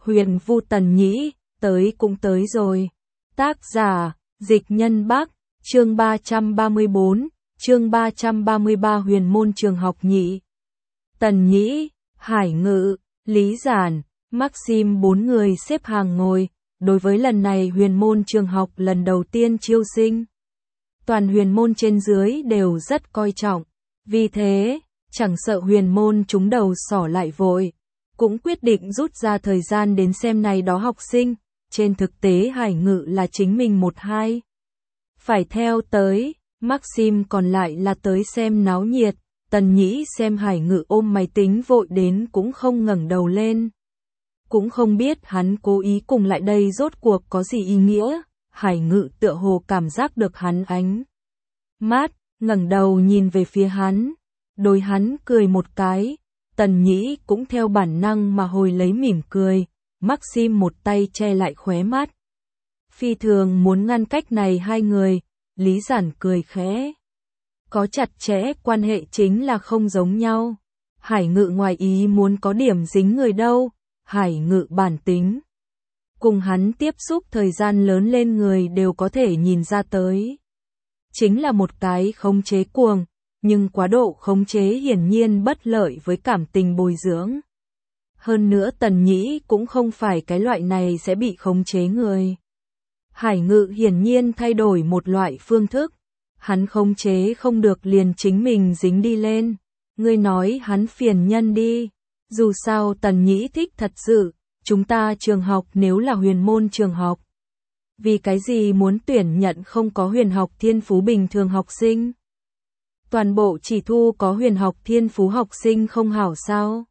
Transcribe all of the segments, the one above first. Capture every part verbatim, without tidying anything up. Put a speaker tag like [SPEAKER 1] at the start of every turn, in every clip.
[SPEAKER 1] Huyền Vu Tần Nhĩ, tới cũng tới rồi. Tác giả, Dịch Nhân Bắc, chương ba trăm ba mươi bốn, chương ba trăm ba mươi ba Huyền Môn Trường Học Nhị. Tần Nhĩ, Hải Ngự, Lý Giản, Maxim bốn người xếp hàng ngồi, đối với lần này Huyền Môn Trường Học lần đầu tiên chiêu sinh. Toàn Huyền Môn trên dưới đều rất coi trọng, vì thế, chẳng sợ Huyền Môn chúng đầu sỏ lại vội, cũng quyết định rút ra thời gian đến xem này đó học sinh, trên thực tế Hải Ngự là chính mình một hai. Phải theo tới, Maxim còn lại là tới xem náo nhiệt, Tần Nhĩ xem Hải Ngự ôm máy tính vội đến cũng không ngẩng đầu lên. Cũng không biết hắn cố ý cùng lại đây rốt cuộc có gì ý nghĩa, Hải Ngự tựa hồ cảm giác được hắn ánh mắt, ngẩng đầu nhìn về phía hắn, đối hắn cười một cái, Tần Nhĩ cũng theo bản năng mà hồi lấy mỉm cười, Maxim một tay che lại khóe mắt. Phi thường muốn ngăn cách này hai người, Lý Giản cười khẽ. Có chặt chẽ quan hệ chính là không giống nhau. Hải Ngự ngoài ý muốn có điểm dính người đâu, Hải Ngự bản tính. Cùng hắn tiếp xúc thời gian lớn lên người đều có thể nhìn ra tới. Chính là một cái khống chế cuồng, nhưng quá độ khống chế hiển nhiên bất lợi với cảm tình bồi dưỡng. Hơn nữa Tần Nhĩ cũng không phải cái loại này sẽ bị khống chế người. Hải Ngự hiển nhiên thay đổi một loại phương thức. Hắn khống chế không được liền chính mình dính đi lên. Ngươi nói hắn phiền nhân đi. Dù sao Tần Nhĩ thích thật sự, chúng ta trường học nếu là Huyền Môn trường học. Vì cái gì muốn tuyển nhận không có huyền học thiên phú bình thường học sinh? Toàn bộ chỉ thu có huyền học thiên phú học sinh không hảo sao?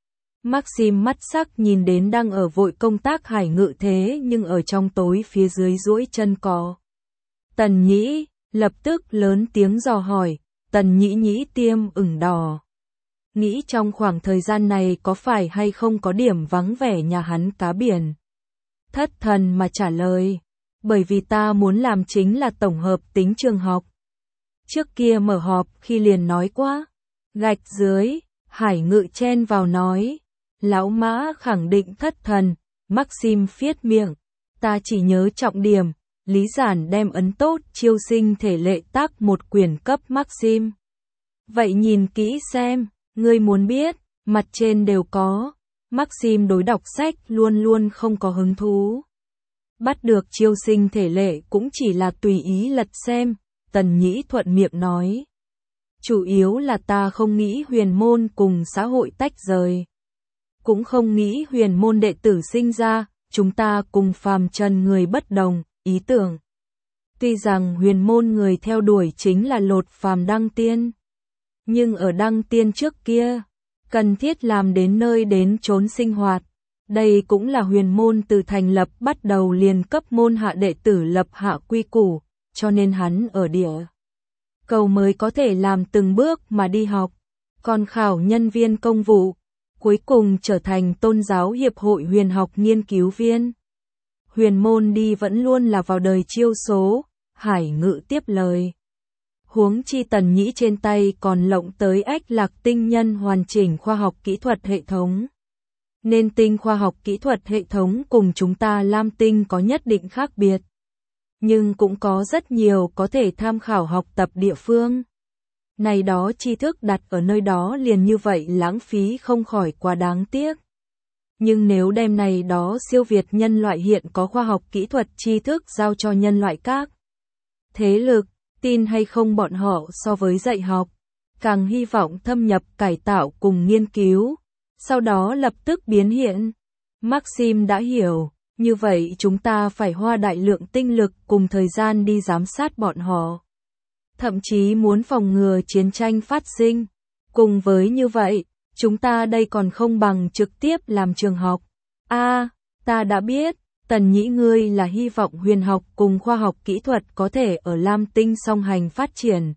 [SPEAKER 1] Maxim mắt sắc nhìn đến đang ở vội công tác Hải Ngự thế nhưng ở trong tối phía dưới duỗi chân có. Tần Nhĩ, lập tức lớn tiếng dò hỏi, Tần Nhĩ nhĩ tiêm ửng đỏ. Nghĩ trong khoảng thời gian này có phải hay không có điểm vắng vẻ nhà hắn cá biển. Thất thần mà trả lời, bởi vì ta muốn làm chính là tổng hợp tính trường học. Trước kia mở họp khi liền nói quá, gạch dưới, Hải Ngự chen vào nói. Lão Mã khẳng định thất thần, Maxim phiết miệng, ta chỉ nhớ trọng điểm, Lý Giản đem ấn tốt chiêu sinh thể lệ tác một quyển cấp Maxim. Vậy nhìn kỹ xem, ngươi muốn biết, mặt trên đều có, Maxim đối đọc sách luôn luôn không có hứng thú. Bắt được chiêu sinh thể lệ cũng chỉ là tùy ý lật xem, Tần Nhĩ thuận miệng nói. Chủ yếu là ta không nghĩ Huyền Môn cùng xã hội tách rời. Cũng không nghĩ Huyền Môn đệ tử sinh ra, chúng ta cùng phàm trần người bất đồng, ý tưởng. Tuy rằng Huyền Môn người theo đuổi chính là lột phàm đăng tiên. Nhưng ở đăng tiên trước kia, cần thiết làm đến nơi đến chốn sinh hoạt. Đây cũng là Huyền Môn từ thành lập bắt đầu liền cấp môn hạ đệ tử lập hạ quy củ, cho nên hắn ở địa cầu mới có thể làm từng bước mà đi học. Còn khảo nhân viên công vụ, cuối cùng trở thành tôn giáo hiệp hội huyền học nghiên cứu viên. Huyền Môn đi vẫn luôn là vào đời chiêu số, Hải Ngự tiếp lời. Huống chi Tần Nhĩ trên tay còn lộng tới ách lạc tinh nhân hoàn chỉnh khoa học kỹ thuật hệ thống. Nên tinh khoa học kỹ thuật hệ thống cùng chúng ta Lam Tinh có nhất định khác biệt. Nhưng cũng có rất nhiều có thể tham khảo học tập địa phương. Này đó tri thức đặt ở nơi đó liền như vậy lãng phí không khỏi quá đáng tiếc. Nhưng nếu đem này đó siêu việt nhân loại hiện có khoa học kỹ thuật tri thức giao cho nhân loại các thế lực, tin hay không bọn họ so với dạy học, càng hy vọng thâm nhập cải tạo cùng nghiên cứu, sau đó lập tức biến hiện. Maxim đã hiểu, như vậy chúng ta phải hoa đại lượng tinh lực cùng thời gian đi giám sát bọn họ. Thậm chí muốn phòng ngừa chiến tranh phát sinh. Cùng với như vậy, chúng ta đây còn không bằng trực tiếp làm trường học. A, à, ta đã biết, Tần Nhĩ ngươi là hy vọng huyền học cùng khoa học kỹ thuật có thể ở Lam Tinh song hành phát triển.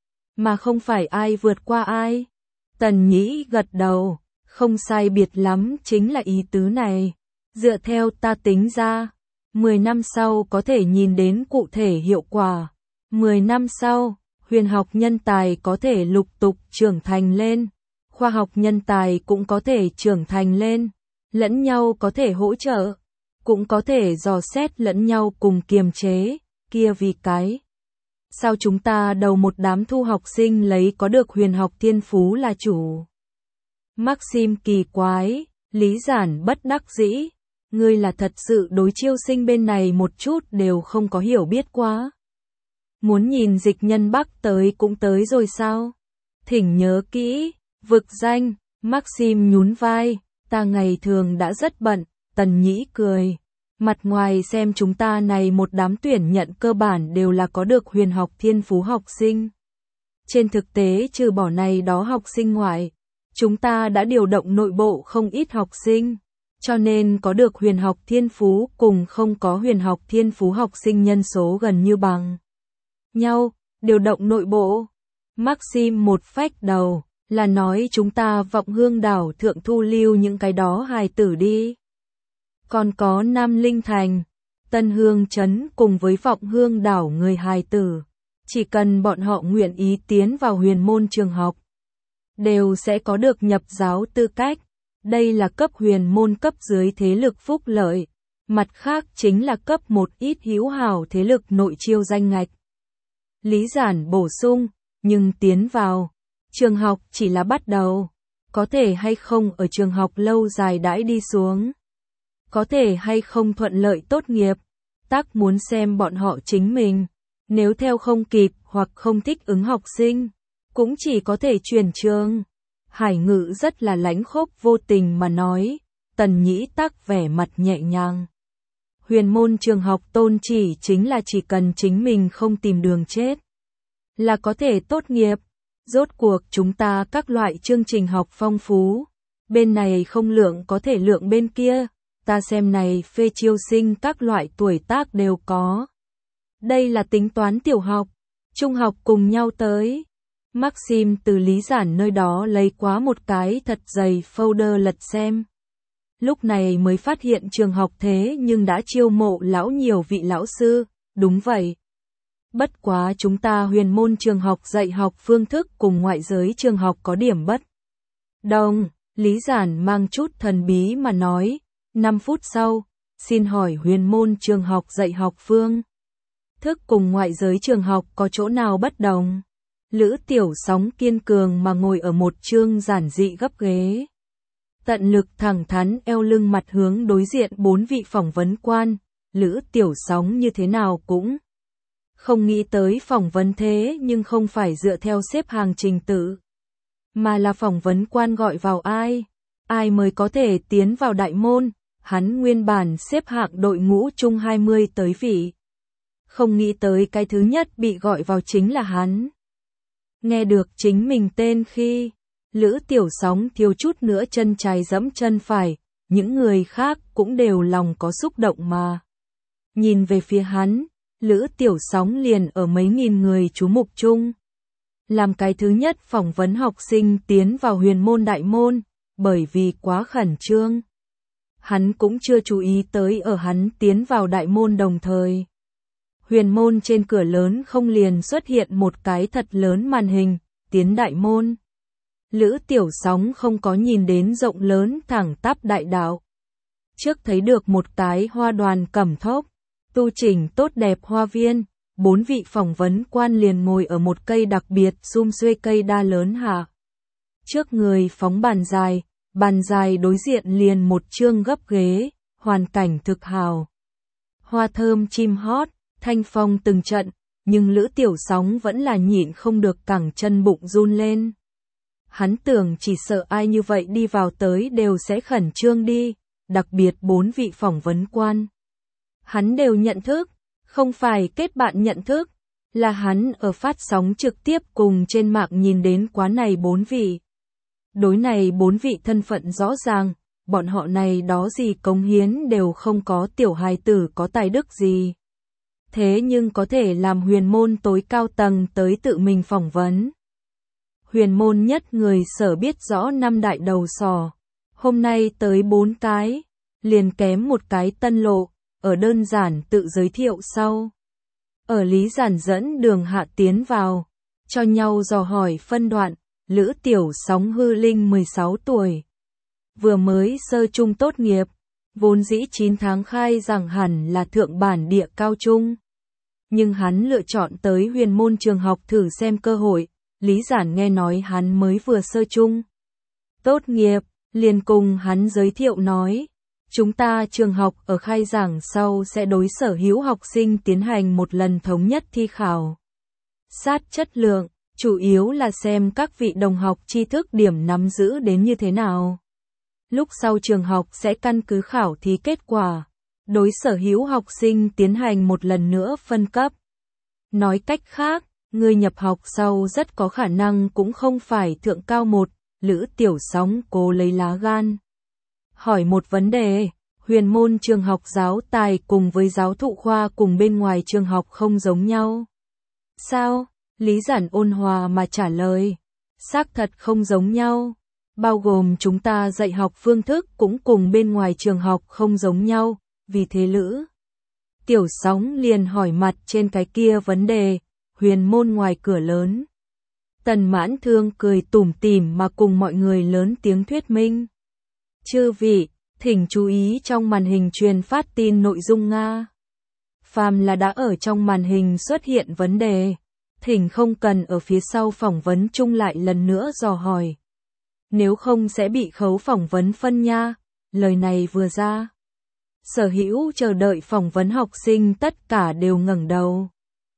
[SPEAKER 1] Mà không phải ai vượt qua ai. Tần Nhĩ gật đầu, không sai biệt lắm chính là ý tứ này. Dựa theo ta tính ra, mười năm sau có thể nhìn đến cụ thể hiệu quả. mười năm sau, huyền học nhân tài có thể lục tục trưởng thành lên, khoa học nhân tài cũng có thể trưởng thành lên. lẫn nhau có thể hỗ trợ, cũng có thể dò xét lẫn nhau cùng kiềm chế, kia vì cái. Sao chúng ta đầu một đám thu học sinh lấy có được huyền học thiên phú là chủ? Maxim kỳ quái, Lý Giản bất đắc dĩ, ngươi là thật sự đối chiêu sinh bên này một chút đều không có hiểu biết quá. Muốn nhìn Dịch Nhân Bắc tới cũng tới rồi sao? Thỉnh nhớ kỹ, vực danh, Maxim nhún vai, ta ngày thường đã rất bận, Tần Nhĩ cười. Mặt ngoài xem chúng ta này một đám tuyển nhận cơ bản đều là có được huyền học thiên phú học sinh. Trên thực tế trừ bỏ này đó học sinh ngoại, chúng ta đã điều động nội bộ không ít học sinh, cho nên có được huyền học thiên phú cùng không có huyền học thiên phú học sinh nhân số gần như bằng nhau, điều động nội bộ. Maxim một phách đầu, là nói chúng ta Vọng Hương đảo thượng thu lưu những cái đó hài tử đi. Còn có Nam Linh Thành, Tân Hương Trấn cùng với Vọng Hương đảo người hài tử, chỉ cần bọn họ nguyện ý tiến vào huyền môn trường học, đều sẽ có được nhập giáo tư cách. Đây là cấp huyền môn cấp dưới thế lực phúc lợi, mặt khác chính là cấp một ít hữu hảo thế lực nội chiêu danh ngạch. Lý Giản bổ sung, nhưng tiến vào trường học chỉ là bắt đầu, có thể hay không ở trường học lâu dài đãi đi xuống, có thể hay không thuận lợi tốt nghiệp, tác muốn xem bọn họ chính mình, nếu theo không kịp hoặc không thích ứng học sinh, cũng chỉ có thể chuyển trường. Hải Ngự rất là lãnh khốc vô tình mà nói, Tần Nhĩ Tắc vẻ mặt nhẹ nhàng. Huyền môn trường học tôn chỉ chính là chỉ cần chính mình không tìm đường chết, là có thể tốt nghiệp. Rốt cuộc chúng ta các loại chương trình học phong phú, bên này không lượng có thể lượng bên kia, ta xem này phê chiêu sinh các loại tuổi tác đều có. Đây là tính toán tiểu học, trung học cùng nhau tới. Maxim từ Lý Giản nơi đó lấy quá một cái thật dày folder lật xem. Lúc này mới phát hiện trường học thế nhưng đã chiêu mộ lão nhiều vị lão sư, đúng vậy. Bất quá chúng ta huyền môn trường học dạy học phương thức cùng ngoại giới trường học có điểm bất đồng, Lý Giản mang chút thần bí mà nói. năm phút sau, xin hỏi huyền môn trường học dạy học phương thức cùng ngoại giới trường học có chỗ nào bất đồng? Lữ Tiểu Sóng kiên cường mà ngồi ở một chương giản dị gấp ghế. Tận lực thẳng thắn eo lưng mặt hướng đối diện bốn vị phỏng vấn quan, Lữ Tiểu Sóng như thế nào cũng không nghĩ tới phỏng vấn thế nhưng không phải dựa theo xếp hàng trình tự, mà là phỏng vấn quan gọi vào ai, ai mới có thể tiến vào đại môn, hắn nguyên bản xếp hạng đội ngũ chung hai mươi tới vị. Không nghĩ tới cái thứ nhất bị gọi vào chính là hắn. Nghe được chính mình tên khi, Lữ Tiểu Sóng thiếu chút nữa chân trái giẫm chân phải, những người khác cũng đều lòng có xúc động mà. Nhìn về phía hắn, Lữ Tiểu Sóng liền ở mấy nghìn người chú mục chung. Làm cái thứ nhất phỏng vấn học sinh tiến vào huyền môn đại môn, bởi vì quá khẩn trương. Hắn cũng chưa chú ý tới ở hắn tiến vào đại môn đồng thời. Huyền môn trên cửa lớn không liền xuất hiện một cái thật lớn màn hình, tiến đại môn. Lữ Tiểu Sóng không có nhìn đến rộng lớn thẳng tắp đại đạo. Trước thấy được một cái hoa đoàn cẩm thốc, tu chỉnh tốt đẹp hoa viên, bốn vị phỏng vấn quan liền ngồi ở một cây đặc biệt sum xuê cây đa lớn hạ. Trước người phóng bàn dài, bàn dài đối diện liền một chương gấp ghế, hoàn cảnh thực hào. Hoa thơm chim hót, thanh phong từng trận, nhưng Lữ Tiểu Sóng vẫn là nhịn không được cẳng chân bụng run lên. Hắn tưởng chỉ sợ ai như vậy đi vào tới đều sẽ khẩn trương đi, đặc biệt bốn vị phỏng vấn quan. Hắn đều nhận thức, không phải kết bạn nhận thức, là hắn ở phát sóng trực tiếp cùng trên mạng nhìn đến quá này bốn vị. Đối này bốn vị thân phận rõ ràng, bọn họ này đó gì cống hiến đều không có, tiểu hài tử có tài đức gì. Thế nhưng có thể làm huyền môn tối cao tầng tới tự mình phỏng vấn. Huyền môn nhất người sở biết rõ năm đại đầu sò, hôm nay tới bốn cái, liền kém một cái Tân Lộ, ở đơn giản tự giới thiệu sau. Ở Lý Giản dẫn đường hạ tiến vào, cho nhau dò hỏi phân đoạn, Lữ Tiểu Sóng hư linh mười sáu tuổi. vừa mới sơ trung tốt nghiệp, vốn dĩ chín tháng khai giảng hẳn là thượng bản địa cao trung. Nhưng hắn lựa chọn tới huyền môn trường học thử xem cơ hội, Lý Giản nghe nói hắn mới vừa sơ trung. Tốt nghiệp, liền cùng hắn giới thiệu nói, chúng ta trường học ở khai giảng sau sẽ đối sở hữu học sinh tiến hành một lần thống nhất thi khảo. Sát chất lượng, chủ yếu là xem các vị đồng học tri thức điểm nắm giữ đến như thế nào. Lúc sau trường học sẽ căn cứ khảo thí kết quả, đối sở hữu học sinh tiến hành một lần nữa phân cấp. Nói cách khác, người nhập học sau rất có khả năng cũng không phải thượng cao một, Lữ Tiểu Sóng cố lấy lá gan. Hỏi một vấn đề, huyền môn trường học giáo tài cùng với giáo thụ khoa cùng bên ngoài trường học không giống nhau. Sao? Lý Giản ôn hòa mà trả lời. Xác thật không giống nhau. Bao gồm chúng ta dạy học phương thức cũng cùng bên ngoài trường học không giống nhau, vì thế Lữ Tiểu Sóng liền hỏi mặt trên cái kia vấn đề, huyền môn ngoài cửa lớn. Tần Mãn Thương cười tủm tỉm mà cùng mọi người lớn tiếng thuyết minh. Chư vị, thỉnh chú ý trong màn hình truyền phát tin nội dung Nga. Phàm là đã ở trong màn hình xuất hiện vấn đề, thỉnh không cần ở phía sau phỏng vấn chung lại lần nữa dò hỏi. Nếu không sẽ bị khấu phỏng vấn phân nha, lời này vừa ra. Sở hữu chờ đợi phỏng vấn học sinh tất cả đều ngẩng đầu.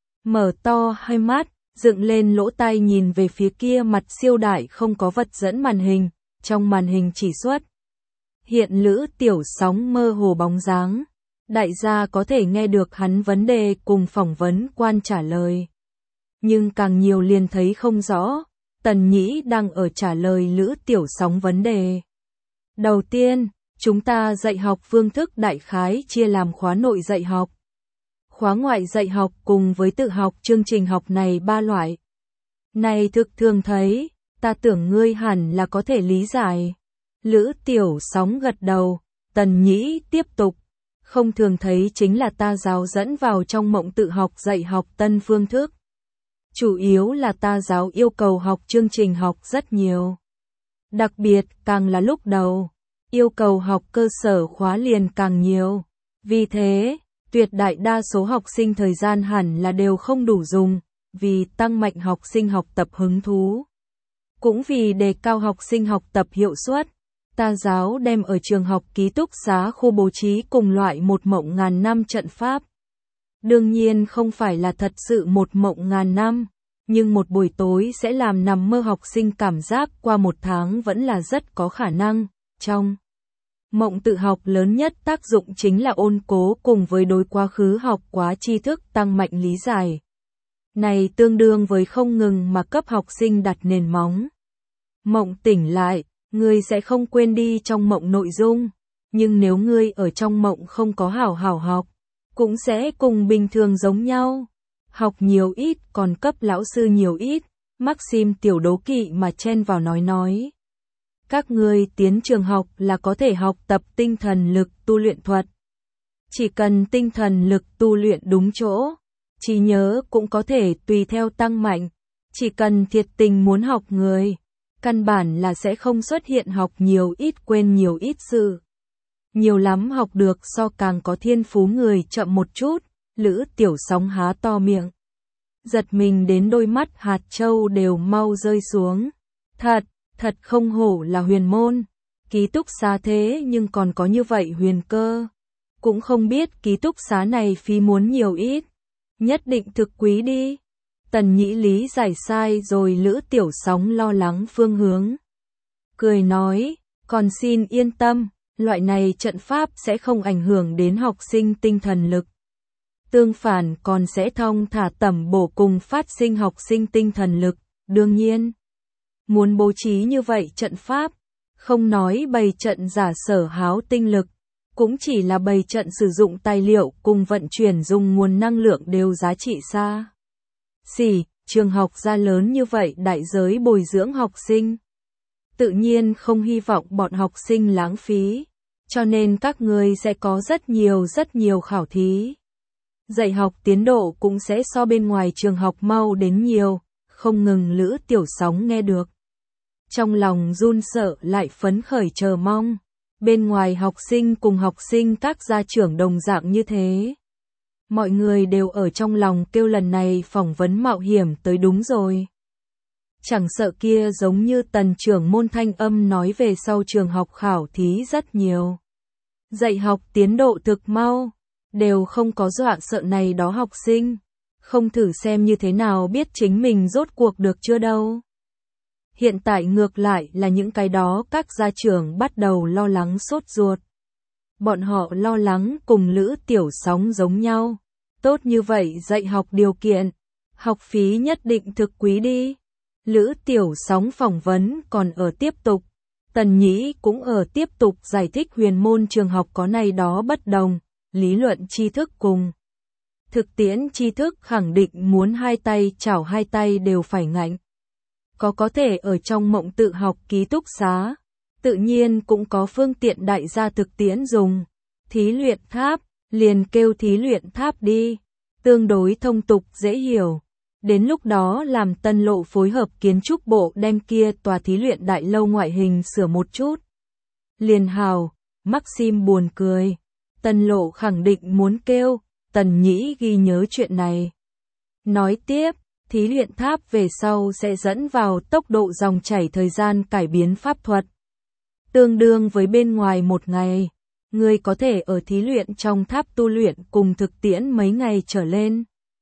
[SPEAKER 1] Mở to hai mắt, dựng lên lỗ tai nhìn về phía kia mặt siêu đại không có vật dẫn màn hình, trong màn hình chỉ xuất. Hiện Lữ Tiểu Sóng mơ hồ bóng dáng. Đại gia có thể nghe được hắn vấn đề cùng phỏng vấn quan trả lời. Nhưng càng nhiều liền thấy không rõ, Tần Nhĩ đang ở trả lời Lữ Tiểu Sóng vấn đề. Đầu tiên, chúng ta dạy học phương thức đại khái chia làm khóa nội dạy học, khóa ngoại dạy học cùng với tự học chương trình học này ba loại. Này thực thường thấy, ta tưởng ngươi hẳn là có thể lý giải. Lữ Tiểu Sóng gật đầu, Tần Nhĩ tiếp tục. Không thường thấy chính là ta giáo dẫn vào trong mộng tự học dạy học tân phương thức. Chủ yếu là ta giáo yêu cầu học chương trình học rất nhiều. Đặc biệt càng là lúc đầu, yêu cầu học cơ sở khóa liền càng nhiều. Vì thế, tuyệt đại đa số học sinh thời gian hẳn là đều không đủ dùng, vì tăng mạnh học sinh học tập hứng thú. Cũng vì đề cao học sinh học tập hiệu suất. Ta giáo đem ở trường học ký túc xá khu bố trí cùng loại một mộng ngàn năm trận pháp. Đương nhiên không phải là thật sự một mộng ngàn năm, nhưng một buổi tối sẽ làm nằm mơ học sinh cảm giác qua một tháng vẫn là rất có khả năng. Trong mộng tự học lớn nhất tác dụng chính là ôn cố cùng với đối quá khứ học quá tri thức tăng mạnh lý giải. Này tương đương với không ngừng mà cấp học sinh đặt nền móng. Mộng tỉnh lại. Ngươi sẽ không quên đi trong mộng nội dung, nhưng nếu ngươi ở trong mộng không có hảo hảo học, cũng sẽ cùng bình thường giống nhau. Học nhiều ít còn cấp lão sư nhiều ít, Maxim tiểu đố kỵ mà chen vào nói nói. Các ngươi tiến trường học là có thể học tập tinh thần lực tu luyện thuật. Chỉ cần tinh thần lực tu luyện đúng chỗ, trí nhớ cũng có thể tùy theo tăng mạnh, chỉ cần thiệt tình muốn học người. Căn bản là sẽ không xuất hiện học nhiều ít quên nhiều ít sự. Nhiều lắm học được so càng có thiên phú người chậm một chút, Lữ Tiểu Sóng há to miệng. Giật mình đến đôi mắt hạt châu đều mau rơi xuống. Thật, thật không hổ là huyền môn. Ký túc xá thế nhưng còn có như vậy huyền cơ. Cũng không biết ký túc xá này phí muốn nhiều ít. Nhất định thực quý đi. Tần Nhĩ lý giải sai rồi Lữ Tiểu Sóng lo lắng phương hướng. Cười nói, còn xin yên tâm, loại này trận pháp sẽ không ảnh hưởng đến học sinh tinh thần lực. Tương phản còn sẽ thông thả tẩm bổ cùng phát sinh học sinh tinh thần lực, đương nhiên. Muốn bố trí như vậy trận pháp, không nói bày trận giả sở háo tinh lực, cũng chỉ là bày trận sử dụng tài liệu cùng vận chuyển dùng nguồn năng lượng đều giá trị xa. Xỉ, trường học ra lớn như vậy đại giới bồi dưỡng học sinh. Tự nhiên không hy vọng bọn học sinh lãng phí, cho nên các ngươi sẽ có rất nhiều rất nhiều khảo thí. Dạy học tiến độ cũng sẽ so bên ngoài trường học mau đến nhiều, không ngừng Lữ Tiểu Sóng nghe được. trong lòng run sợ lại phấn khởi chờ mong. Bên ngoài học sinh cùng học sinh các gia trưởng đồng dạng như thế. Mọi người đều ở trong lòng kêu lần này phỏng vấn mạo hiểm tới đúng rồi. Chẳng sợ kia giống như tần trưởng môn thanh âm nói về sau trường học khảo thí rất nhiều. Dạy học tiến độ thực mau, đều không có dọa sợ này đó học sinh. Không thử xem như thế nào biết chính mình rốt cuộc được chưa đâu. Hiện tại ngược lại là những cái đó các gia trưởng bắt đầu lo lắng sốt ruột. Bọn họ lo lắng cùng Lữ Tiểu Sóng giống nhau. Tốt như vậy dạy học điều kiện, học phí nhất định thực quý đi. Lữ Tiểu Sóng phỏng vấn còn ở tiếp tục. Tần Nhĩ cũng ở tiếp tục giải thích huyền môn trường học có này đó bất đồng, lý luận tri thức cùng. Thực tiễn tri thức khẳng định muốn hai tay chảo hai tay đều phải ngạnh. Có có thể ở trong mộng tự học ký túc xá, tự nhiên cũng có phương tiện đại gia thực tiễn dùng. Thí luyện tháp, liền kêu thí luyện tháp đi, tương đối thông tục dễ hiểu. Đến lúc đó làm Tân Lộ phối hợp kiến trúc bộ đem kia tòa thí luyện đại lâu ngoại hình sửa một chút. Liền hào, Maxim buồn cười. Tân Lộ khẳng định muốn kêu, Tần Nhĩ ghi nhớ chuyện này. Nói tiếp, thí luyện tháp về sau sẽ dẫn vào tốc độ dòng chảy thời gian cải biến pháp thuật. Tương đương với bên ngoài một ngày, người có thể ở thí luyện trong tháp tu luyện cùng thực tiễn mấy ngày trở lên.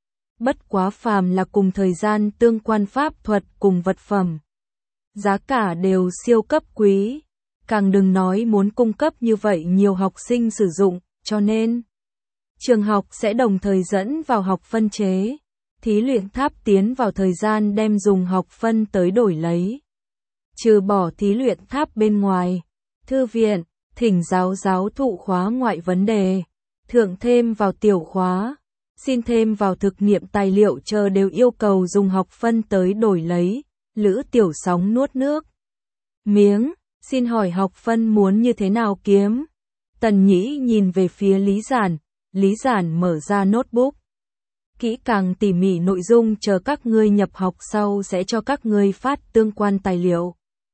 [SPEAKER 1] Bất quá phàm là cùng thời gian tương quan pháp thuật cùng vật phẩm. Giá cả đều siêu cấp quý, càng đừng nói muốn cung cấp như vậy nhiều học sinh sử dụng, cho nên trường học sẽ đồng thời dẫn vào học phân chế. Thí luyện tháp tiến vào thời gian đem dùng học phân tới đổi lấy. Trừ bỏ thí luyện tháp bên ngoài, thư viện, thỉnh giáo giáo thụ khóa ngoại vấn đề, thượng thêm vào tiểu khóa, xin thêm vào thực nghiệm tài liệu chờ đều yêu cầu dùng học phân tới đổi lấy. Lữ Tiểu Sóng nuốt nước miếng, xin hỏi học phân muốn như thế nào kiếm? Tần Nhĩ nhìn về phía Lý Giản, Lý Giản mở ra notebook. Kỹ càng tỉ mỉ nội dung chờ các ngươi nhập học sau sẽ cho các ngươi phát tương quan tài liệu.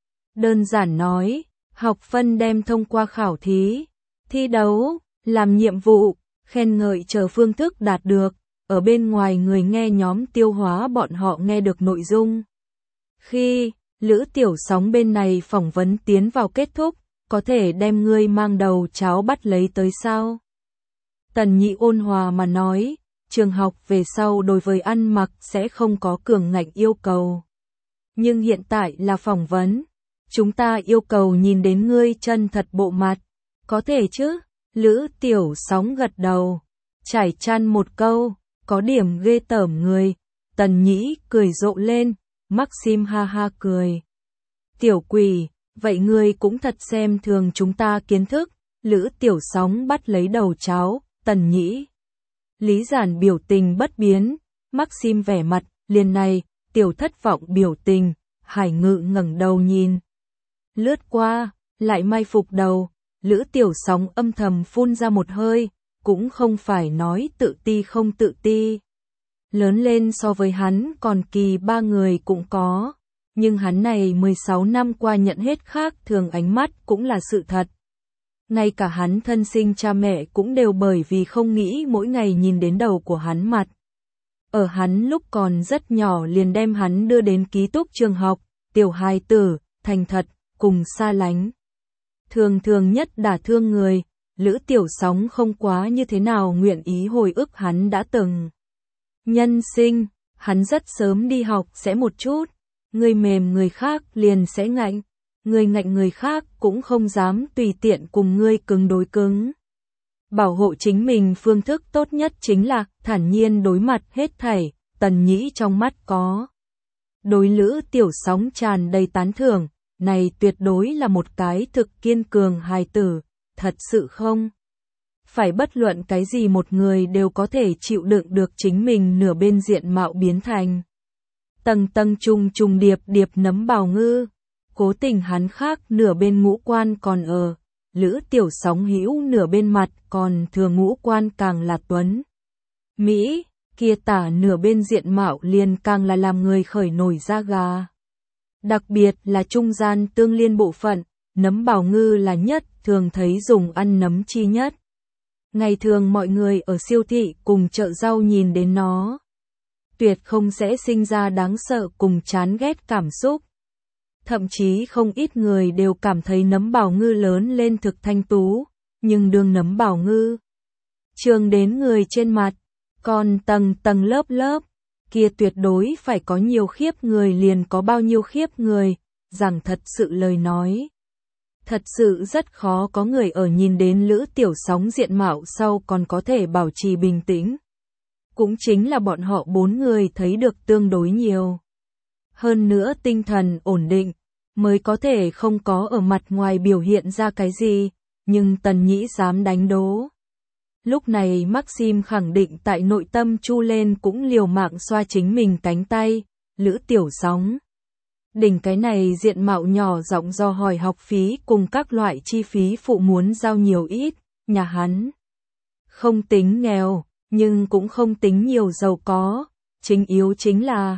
[SPEAKER 1] Đơn giản nói, học phân đem thông qua khảo thí, thi đấu, làm nhiệm vụ, khen ngợi chờ phương thức đạt được, ở bên ngoài người nghe nhóm tiêu hóa bọn họ nghe được nội dung. Khi Lữ Tiểu Sóng bên này phỏng vấn tiến vào kết thúc, có thể đem ngươi mang đầu cháo bắt lấy tới sao? Tần Nhĩ ôn hòa mà nói, trường học về sau đối với ăn mặc sẽ không có cường ngạnh yêu cầu. Nhưng hiện tại là phỏng vấn, chúng ta yêu cầu nhìn đến ngươi chân thật bộ mặt, có thể chứ? Lữ Tiểu Sóng gật đầu, trải chăn một câu, có điểm ghê tởm người. Tần Nhĩ cười rộ lên, Maxim ha ha cười. Tiểu quỷ, vậy ngươi cũng thật xem thường chúng ta kiến thức. Lữ Tiểu Sóng bắt lấy đầu cháo, Tần Nhĩ. Lý Giản biểu tình bất biến, Maxim vẻ mặt, liền này, tiểu thất vọng biểu tình, Hải Ngự ngẩng đầu nhìn. Lướt qua, lại mai phục đầu, Lữ Tiểu Sóng âm thầm phun ra một hơi, cũng không phải nói tự ti không tự ti. Lớn lên so với hắn còn kỳ ba người cũng có, nhưng hắn này mười sáu năm qua nhận hết khác thường ánh mắt cũng là sự thật. Ngay cả hắn thân sinh cha mẹ cũng đều bởi vì không nghĩ mỗi ngày nhìn đến đầu của hắn mặt. Ở hắn lúc còn rất nhỏ liền đem hắn đưa đến ký túc trường học, tiểu hài tử, thành thật, cùng xa lánh. Thường thường nhất đả thương người, Lữ Tiểu Sóng không quá như thế nào nguyện ý hồi ức hắn đã từng. Nhân sinh, hắn rất sớm đi học sẽ một chút, người mềm người khác liền sẽ ngạnh, người ngạnh người khác cũng không dám tùy tiện cùng ngươi cứng đối cứng. Bảo hộ chính mình phương thức tốt nhất chính là thản nhiên đối mặt hết thảy. Tần Nhĩ trong mắt có đối Lữ Tiểu Sóng tràn đầy tán thưởng, này tuyệt đối là một cái thực kiên cường hài tử, thật sự không? Phải bất luận cái gì một người đều có thể chịu đựng được chính mình nửa bên diện mạo biến thành tầng tầng trùng trùng điệp điệp nấm bào ngư, cố tình hắn khác nửa bên ngũ quan còn ở, Lữ Tiểu Sóng hữu nửa bên mặt còn thừa ngũ quan càng là tuấn Mỹ, kia tả nửa bên diện mạo liền càng là làm người khởi nổi da gà. Đặc biệt là trung gian tương liên bộ phận, nấm bào ngư là nhất thường thấy dùng ăn nấm chi nhất. Ngày thường mọi người ở siêu thị cùng chợ rau nhìn đến nó, tuyệt không sẽ sinh ra đáng sợ cùng chán ghét cảm xúc. Thậm chí không ít người đều cảm thấy nấm bào ngư lớn lên thực thanh tú, nhưng đương nấm bào ngư trường đến người trên mặt, còn tầng tầng lớp lớp, kia tuyệt đối phải có nhiều khiếp người liền có bao nhiêu khiếp người, rằng thật sự lời nói. Thật sự rất khó có người ở nhìn đến Lữ Tiểu Sóng diện mạo sau còn có thể bảo trì bình tĩnh. Cũng chính là bọn họ bốn người thấy được tương đối nhiều. Hơn nữa tinh thần ổn định, mới có thể không có ở mặt ngoài biểu hiện ra cái gì, nhưng Tần Nhĩ dám đánh đố. Lúc này Maxim khẳng định tại nội tâm chu lên cũng liều mạng xoa chính mình cánh tay, Lữ Tiểu Sóng. Đỉnh cái này diện mạo nhỏ giọng do hỏi học phí cùng các loại chi phí phụ muốn giao nhiều ít, nhà hắn không tính nghèo, nhưng cũng không tính nhiều giàu có, chính yếu chính là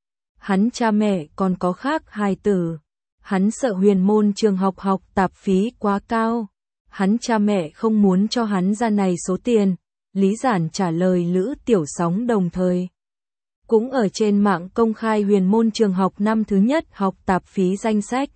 [SPEAKER 1] hắn cha mẹ còn có khác hài tử, hắn sợ huyền môn trường học học tạp phí quá cao, hắn cha mẹ không muốn cho hắn ra này số tiền, Lý Giản trả lời Lữ Tiểu Sóng đồng thời. Cũng ở trên mạng công khai huyền môn trường học năm thứ nhất học tạp phí danh sách.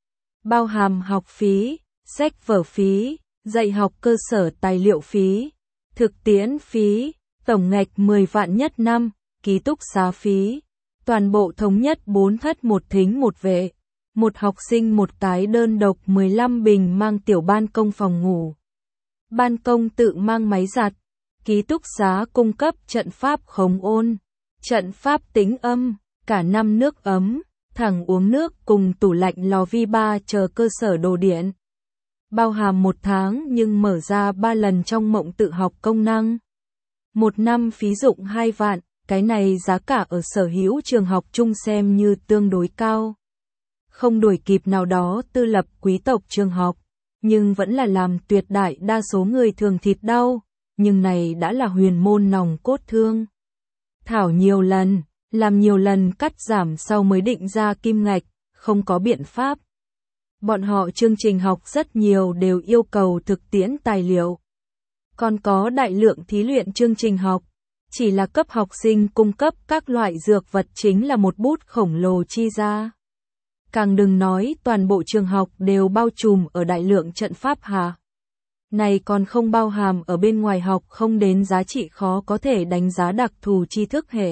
[SPEAKER 1] Bao hàm học phí, sách vở phí, dạy học cơ sở tài liệu phí, thực tiễn phí, tổng ngạch mười vạn nhất năm, ký túc xá phí. Toàn bộ thống nhất bốn thất một thính một vệ, một học sinh một cái đơn độc mười lăm bình mang tiểu ban công phòng ngủ. Ban công tự mang máy giặt, ký túc xá cung cấp trận pháp khống ôn. Trận pháp tính âm, cả năm nước ấm, thẳng uống nước cùng tủ lạnh lò vi ba chờ cơ sở đồ điện. Bao hàm một tháng nhưng mở ra ba lần trong mộng tự học công năng. Một năm phí dụng hai vạn, cái này giá cả ở sở hữu trường học chung xem như tương đối cao. Không đuổi kịp nào đó tư lập quý tộc trường học, nhưng vẫn là làm tuyệt đại đa số người thường thịt đau, nhưng này đã là huyền môn nòng cốt thương. Thảo nhiều lần, làm nhiều lần cắt giảm sau mới định ra kim ngạch, không có biện pháp. Bọn họ chương trình học rất nhiều đều yêu cầu thực tiễn tài liệu. Còn có đại lượng thí luyện chương trình học, chỉ là cấp học sinh cung cấp các loại dược vật chính là một bút khổng lồ chi ra. Càng đừng nói toàn bộ trường học đều bao trùm ở đại lượng trận pháp hạ. Này còn không bao hàm ở bên ngoài học không đến giá trị khó có thể đánh giá đặc thù tri thức hệ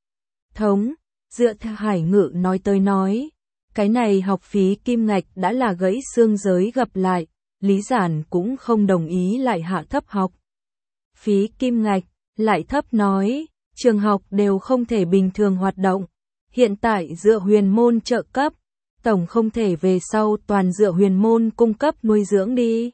[SPEAKER 1] thống. Dựa theo Hải Ngự nói tới nói, cái này học phí kim ngạch đã là gãy xương giới gặp lại, Lý Giản cũng không đồng ý lại hạ thấp học phí kim ngạch, lại thấp nói, trường học đều không thể bình thường hoạt động, hiện tại dựa huyền môn trợ cấp, tổng không thể về sau toàn dựa huyền môn cung cấp nuôi dưỡng đi.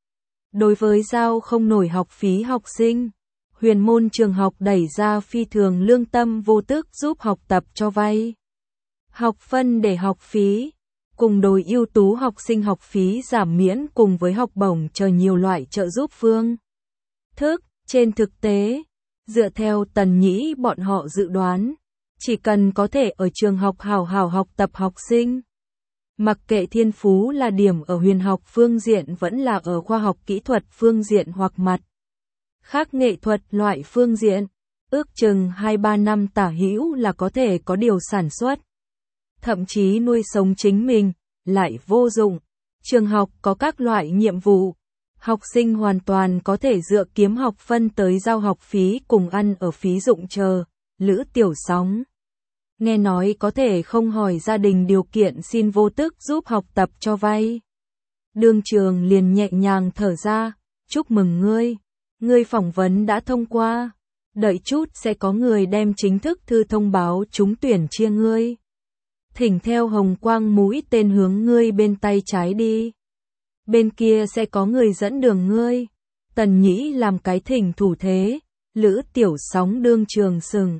[SPEAKER 1] Đối với giao không nổi học phí học sinh, huyền môn trường học đẩy ra phi thường lương tâm vô tức giúp học tập cho vay. Học phân để học phí, cùng đối ưu tú học sinh học phí giảm miễn cùng với học bổng chờ nhiều loại trợ giúp phương thức. Trên thực tế, dựa theo Tần Nhĩ bọn họ dự đoán, chỉ cần có thể ở trường học hào hào học tập học sinh, mặc kệ thiên phú là điểm ở huyền học phương diện vẫn là ở khoa học kỹ thuật phương diện hoặc mặt khác nghệ thuật loại phương diện, ước chừng hai ba năm tả hữu là có thể có điều sản xuất. Thậm chí nuôi sống chính mình, lại vô dụng. Trường học có các loại nhiệm vụ. Học sinh hoàn toàn có thể dựa kiếm học phân tới giao học phí cùng ăn ở phí dụng chờ. Lữ Tiểu Sóng nghe nói có thể không hỏi gia đình điều kiện xin vô tức giúp học tập cho vay. Đương trường liền nhẹ nhàng thở ra, chúc mừng ngươi, ngươi phỏng vấn đã thông qua, đợi chút sẽ có người đem chính thức thư thông báo trúng tuyển chia ngươi. Thỉnh theo hồng quang mũi tên hướng ngươi bên tay trái đi. Bên kia sẽ có người dẫn đường ngươi. Tần Nhĩ làm cái thỉnh thủ thế, Lữ Tiểu Sóng đương trường sừng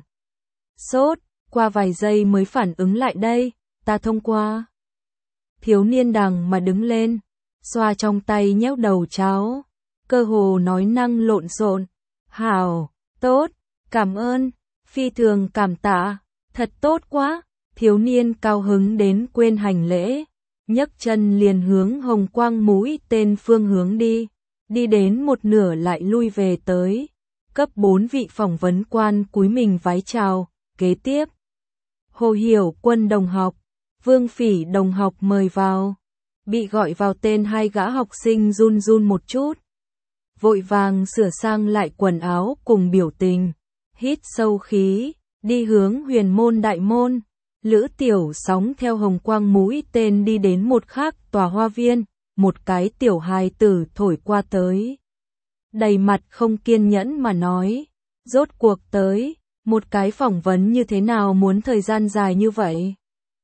[SPEAKER 1] sốt, qua vài giây mới phản ứng lại đây, ta thông qua. Thiếu niên đằng mà đứng lên, xoa trong tay nhéo đầu cháo, cơ hồ nói năng lộn xộn, hảo, tốt, cảm ơn, phi thường cảm tạ, thật tốt quá, Thiếu niên cao hứng đến quên hành lễ, nhấc chân liền hướng hồng quang mũi tên phương hướng đi, đi đến một nửa lại lui về tới. Cấp bốn vị phỏng vấn quan cúi mình vái chào, kế tiếp. Hồ Hiểu Quân đồng học, Vương Phỉ đồng học mời vào. Bị gọi vào tên hai gã học sinh run run một chút. Vội vàng sửa sang lại quần áo cùng biểu tình, hít sâu khí, đi hướng huyền môn đại môn. Lữ Tiểu Sóng theo hồng quang mũi tên đi đến một khác tòa hoa viên, một cái tiểu hài tử thổi qua tới. Đầy mặt không kiên nhẫn mà nói, rốt cuộc tới, một cái phỏng vấn như thế nào muốn thời gian dài như vậy?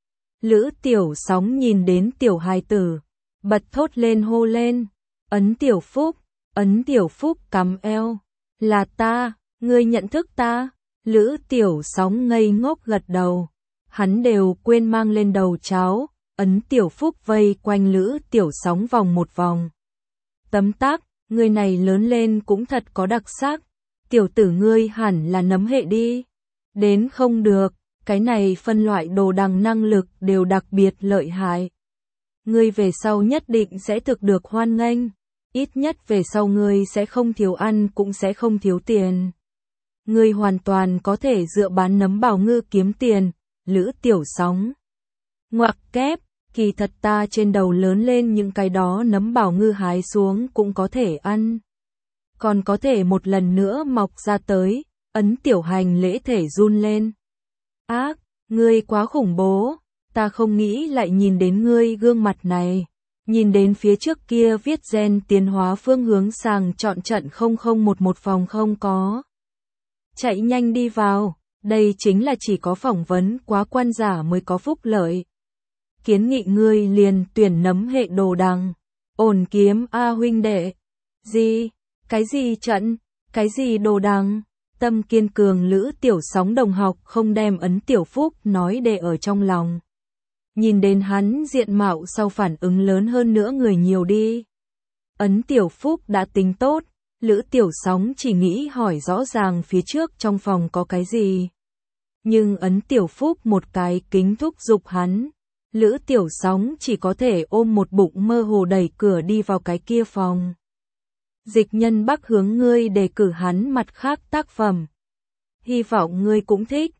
[SPEAKER 1] Lữ Tiểu Sóng nhìn đến tiểu hài tử, bật thốt lên hô lên, Ấn Tiểu Phúc, Ấn Tiểu Phúc cắm eo, là ta, ngươi nhận thức ta? Lữ Tiểu Sóng ngây ngốc gật đầu, hắn đều quên mang lên đầu cháo. Ấn Tiểu Phúc vây quanh Lữ Tiểu Sóng vòng một vòng. Tấm tắc, người này lớn lên cũng thật có đặc sắc, tiểu tử ngươi hẳn là nấm hệ đi. Đến không được, cái này phân loại đồ đằng năng lực đều đặc biệt lợi hại. Ngươi về sau nhất định sẽ thực được hoan nghênh, ít nhất về sau ngươi sẽ không thiếu ăn cũng sẽ không thiếu tiền. Ngươi hoàn toàn có thể dựa bán nấm bảo ngư kiếm tiền. Lữ Tiểu Sóng ngoặc kép, kỳ thật ta trên đầu lớn lên những cái đó nấm bảo ngư hái xuống cũng có thể ăn. Còn có thể một lần nữa mọc ra tới. Ấn Tiểu Hành lễ thể run lên. Ác, ngươi quá khủng bố, ta không nghĩ lại nhìn đến ngươi gương mặt này. Nhìn đến phía trước kia viết gen tiến hóa phương hướng sàng chọn trận không không một một phòng không có. Chạy nhanh đi vào, đây chính là chỉ có phỏng vấn quá quan giả mới có phúc lợi. Kiến nghị ngươi liền tuyển nấm hệ đồ đằng. Ổn kiếm a huynh đệ. Gì? Cái gì trận? Cái gì đồ đằng? Tâm kiên cường Lữ Tiểu Sóng đồng học không đem Ấn Tiểu Phúc nói để ở trong lòng. Nhìn đến hắn diện mạo sau phản ứng lớn hơn nữa người nhiều đi. Ấn Tiểu Phúc đã tính tốt, Lữ Tiểu Sóng chỉ nghĩ hỏi rõ ràng phía trước trong phòng có cái gì. Nhưng Ấn Tiểu Phúc một cái kính thúc giục hắn. Lữ Tiểu Sóng chỉ có thể ôm một bụng mơ hồ đẩy cửa đi vào cái kia phòng. Dịch Nhân Bắc hướng ngươi đề cử hắn mặt khác tác phẩm. Hy vọng ngươi cũng thích.